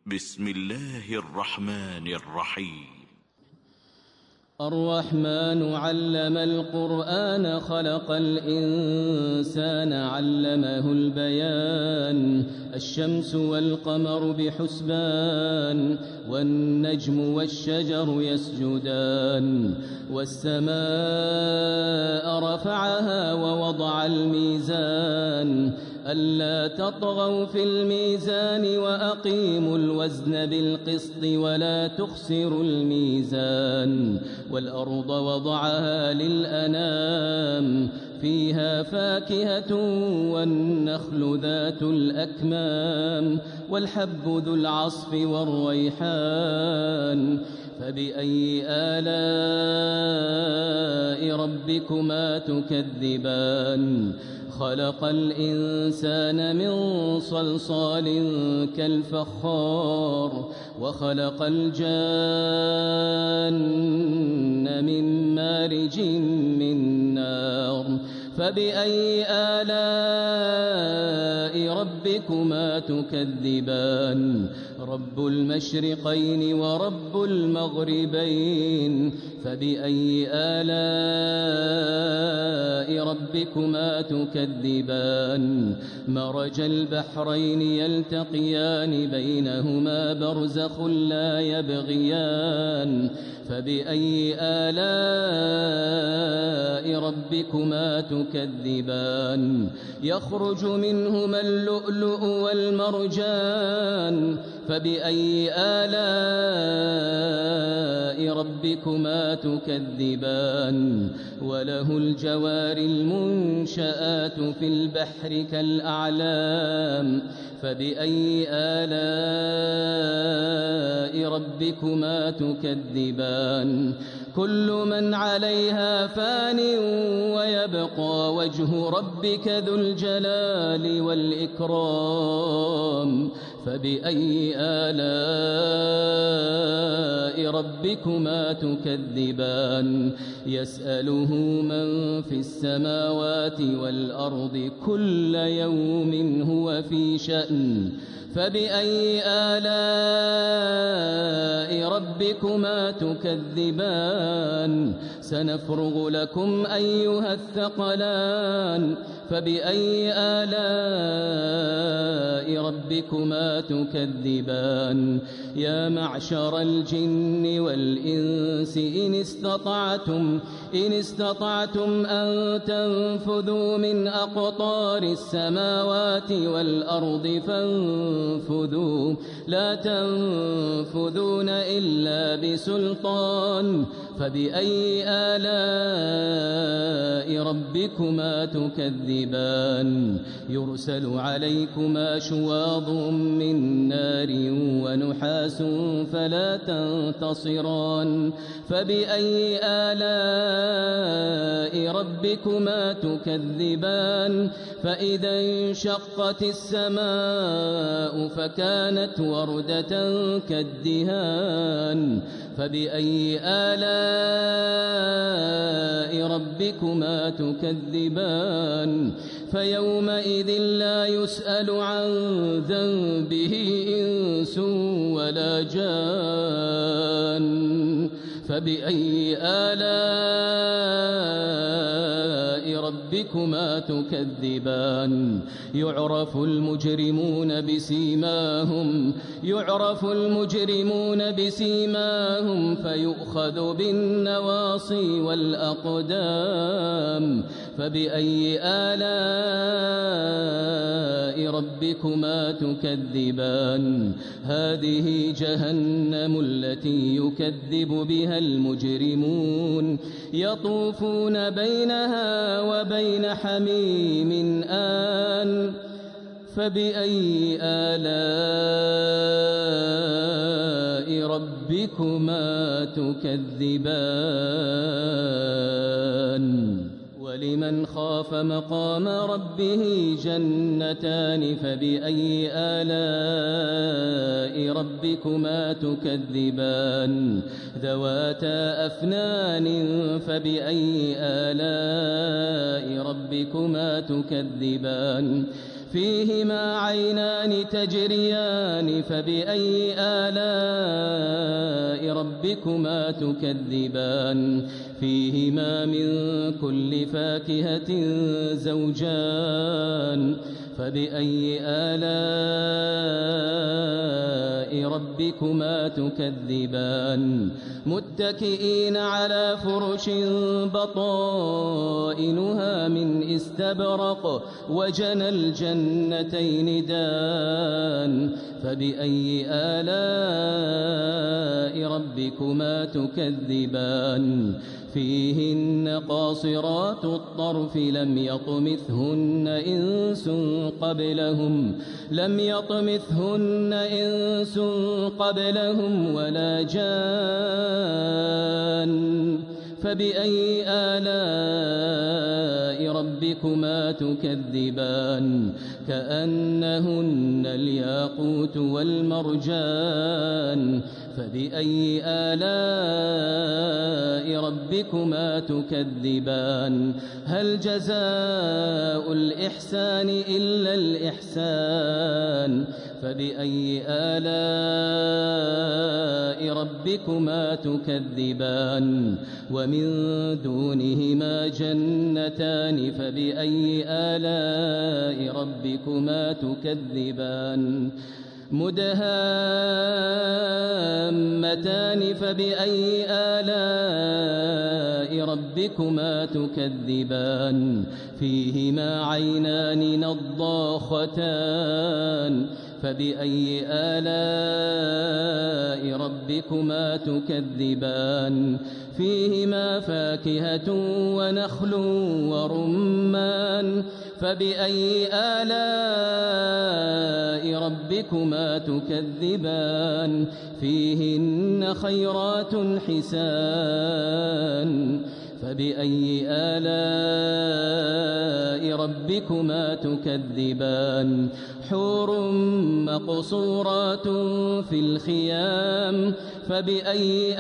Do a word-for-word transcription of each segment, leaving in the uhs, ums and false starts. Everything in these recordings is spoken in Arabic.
بسم الله الرحمن الرحيم. الرحمن علم القرآن خلق الإنسان علمه البيان. الشمس والقمر بحسبان والنجم والشجر يسجدان. والسماء رفعها ووضع الميزان ألا تطغوا في الميزان وأقيموا الوزن بالقسط ولا تخسروا الميزان. والأرض وضعها للأنام فيها فاكهة والنخل ذات الأكمام والحب ذو العصف والريحان. فبأي آلاء ربكما تكذبان؟ خلق الإنسان من صلصال كالفخار وخلق الجان من مارج من نار. فبأي آلاء ربكما تكذبان؟ رب المشرقين ورب المغربين. فبأي آلاء ربكما تكذبان؟ مرج البحرين يلتقيان بينهما برزخ لا يبغيان. فبأي آلاء ربكما تكذبان؟ يخرج منهما اللؤلؤ والمرجان. فبأي آلاء ربكما تكذبان؟ وله الجوار المنشآت في البحر كالأعلام. فبأي آلاء ربكما تكذبان؟ كل من عليها فان ويبقى وجه ربك ذو الجلال والإكرام. فبأي آلاء ربكما تكذبان؟ يسأله من في السماوات والأرض كل يوم هو في شأن. فبأي آلاء ربكما تكذبان؟ سنفرغ لكم أيها الثقلان. فبأي آلاء ربكما تكذبان؟ يا معشر الجن والإنس إن استطعتم إن استطعتم أن تنفذوا من أقطار السماوات والأرض فانفذوا لا تنفذون إلا بسلطان. فبأي آلاء ربكما تكذبان؟ يرسل عليكما شواظ من نار ونحاس فلا تنتصران. فبأي آلاء ربكما تكذبان؟ فإذا انشقت السماء فكانت وردة كالدهان. فبأي آلاء ربكما تكذبان؟ فيومئذ لا يسأل عن ذنبه إنس ولا جان. فبأي آلاء ربكما تكذبان؟ يعرف المجرمون بسيماهم يعرف المجرمون بسيماهم فيؤخذ بالنواصي والأقدام. فبأي آلاء ربكما تكذبان؟ هذه جهنم التي يكذب بها المجرمون يطوفون بينها وبين حميم آن. فبأي آلاء ربكما تكذبان؟ ولمن خاف مقام ربه جنتان. فبأي آلاء ربكما تكذبان؟ ذواتا أفنان. فبأي آلاء ربكما تكذبان؟ فيهما عينان تجريان فبأي آلاء ربكما تكذبان فيهما من كل فاكهة زوجان فبأي آلاء ربكما تكذبان متكئين على فرش بطائنها من استبرق وجنى الجنتين دان فبأي آلاء ربكما تكذبان فيهن قاصرات الطرف لم يطمثهن إنس قبلهم لم يطمثهن إنس قبلهم ولا جان فبأي آلاء ربكما تكذبان كأنهن الياقوت والمرجان فبأي آلاء ربكما تكذبان هل جزاء الإحسان إلا الإحسان فبأي آلاء ربكما تكذبان ومن دونهما جنتان فبأي آلاء ربكما تكذبان مدهامتان فبأي آلاء ربكما تكذبان فيهما عينان نضاختان فبأي آلاء ربكما تكذبان فيهما فاكهة ونخل ورمان فبأي آلاء ربكما تكذبان فيهن خيرات حسان فبأي آلاء ربكما تكذبان حور مقصورات في الخيام فبأي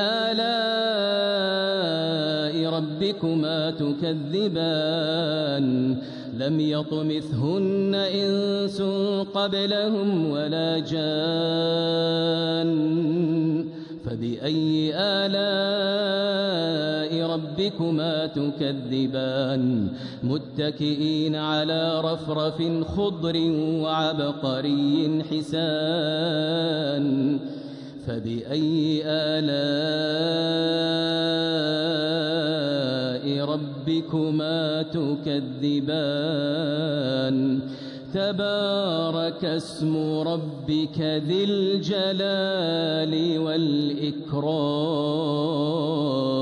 آلاء ربكما تكذبان لم يطمثهن إنس قبلهم ولا جان فبأي آلاء ربكما تكذبان متكئين على رفرف خضر وعبقري حسان فبأي آلاء ربكما تكذبان تبارك اسم ربك ذي الجلال والإكرام